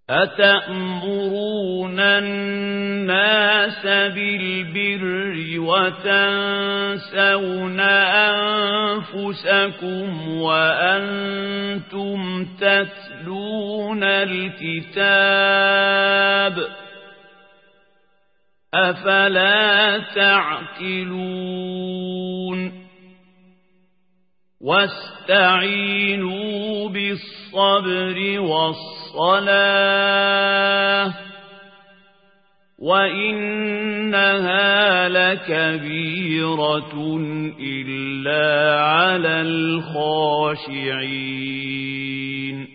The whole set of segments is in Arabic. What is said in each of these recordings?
أتأمرون الناس بالبر وتنسون أنفسكم وأنتم تتلون الكتاب أفلا تعقلون واستعينوا بالصبر والصلاة وإنها لكبيرة إلا على الخاشعين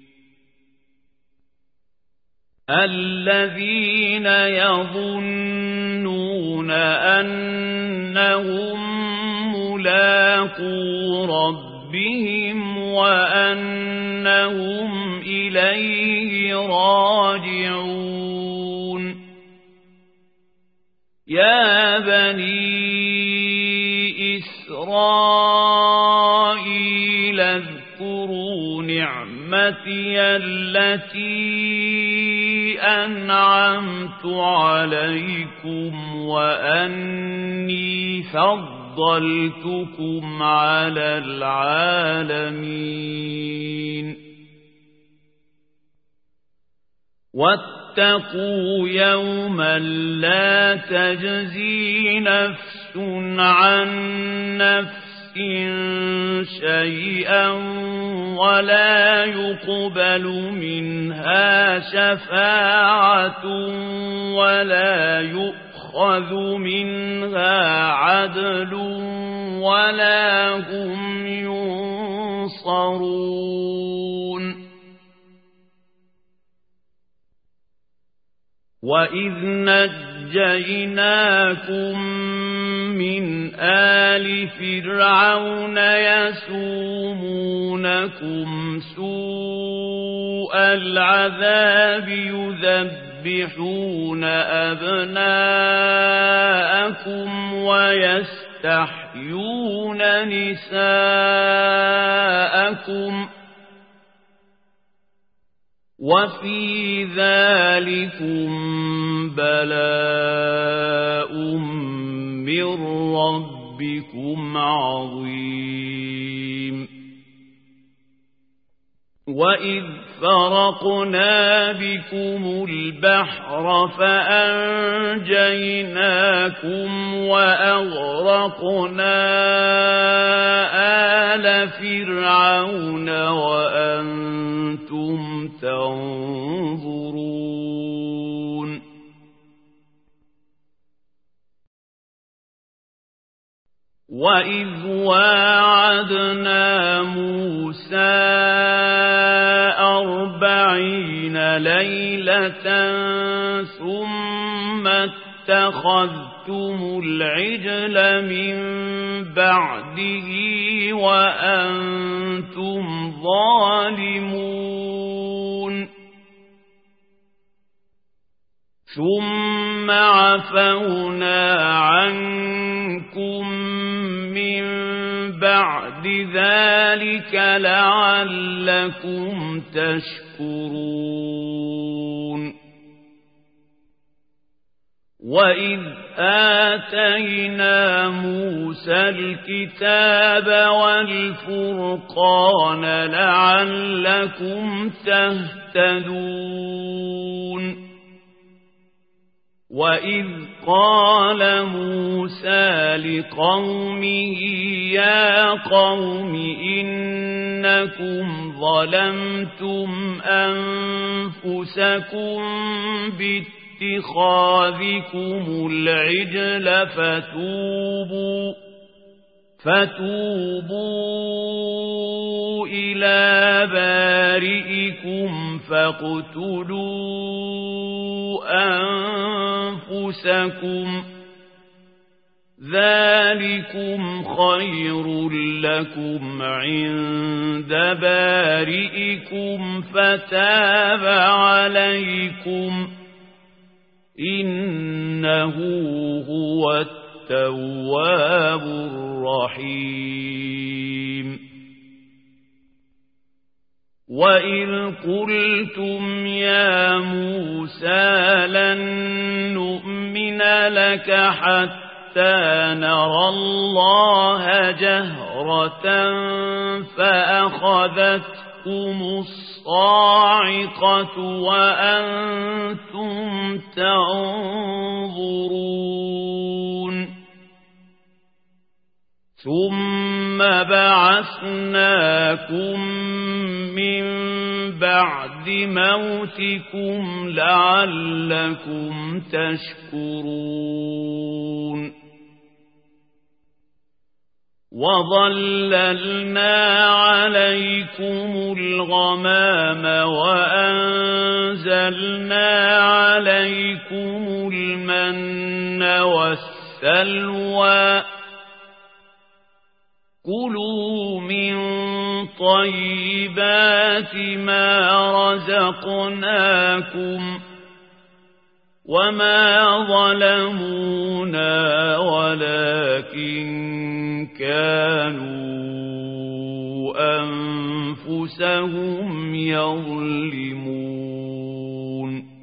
الذين يظنون أنهم ملاقو ربهم وأنهم إليه راجعون يا بني إسرائيل اذكروا نعمتي التي أنعمت عليكم وأني فضلتكم على العالمين واتقوا يوما لا تجزي نفس عن نفس شيئا ولا يقبل منها شفاعة ولا يؤخذ منها عدل ولا هم ينصرون وإذ نجيناكم من آل فرعون يسومونكم سوء العذاب يذبحون أبناءكم ويستحيون نساءكم وفي ذلكم بلاء من ربكم عظيم وإذ فرقنا بكم البحر فأنجيناكم وأغرقنا آل فرعون وأنتم تنظرون وإذ واعدنا موسى 40 ليلة ثم اتخذتم العجل من بعده وأنتم ظالمون ثم عفونا عنكم من بعد ذلك لعلكم تشكرون وإذ آتينا موسى الكتاب والفرقان لعلكم تهتدون وإذ قال موسى لقومه يا قوم إنكم ظلمتم أنفسكم باتخاذكم العجل فتوبوا إلى بارئكم فاقتلوا أنفسكم ذلكم خير لكم عند بارئكم فتاب عليكم إنه هو التواب الرحيم وَإِذْ قُلْتُمْ يَا مُوسَى لَن نُّؤْمِنَ لَكَ حَتَّىٰ نَرَى اللَّهَ جَهْرَةً فَأَخَذَتْكُمُ الصَّاعِقَةُ وَأَنتُمْ تَنظُرُونَ ثُمَّ بَعَثْنَاكُم مِّن بَعْدِ مَوْتِكُمْ لَعَلَّكُمْ تَشْكُرُونَ وَظَلَّلْنَا عَلَيْكُمُ الْغَمَامَ وَأَنزَلْنَا عَلَيْكُمُ الْمَنَّ وَالسَّلْوَىٰ كُلُوا مِن طَيِّبَاتِ مَا رَزَقْنَاكُمْ وَمَا ظَلَمُونَا وَلَكِن كَانُوا أَنفُسَهُمْ يَظْلِمُونَ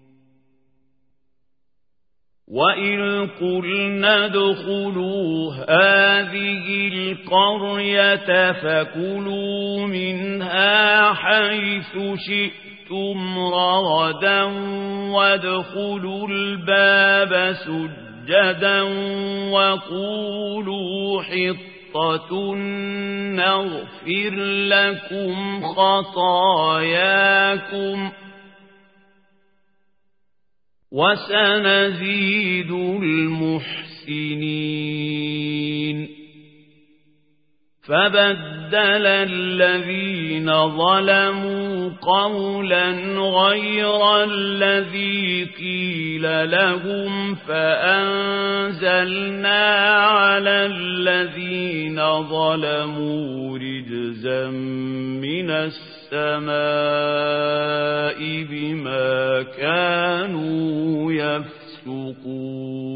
وَإِذْ قُلْنَا ادْخُلُوا هَٰذِهِ الْقَرْيَةَ فَكُلُوا مِنْهَا حَيْثُ شِئْتُمْ رَغَدًا وَادْخُلُوا الْبَابَ سُجَّدًا وَقُولُوا حِطَّةٌ نَّغْفِرْ لَكُمْ خَطَايَاكُمْ وَسَنَزِيدُ الْمُحْسِنِينَ فَبَدَّلَ الَّذِينَ ظَلَمُوا قَوْلًا غَيْرَ الَّذِي قِيلَ لَهُمْ فَأَنزَلْنَا عَلَى الَّذِينَ ظَلَمُوا رِجْزًا مِّنَ السَّمَاءِ بِمَا كَانُوا يَفْسُقُونَ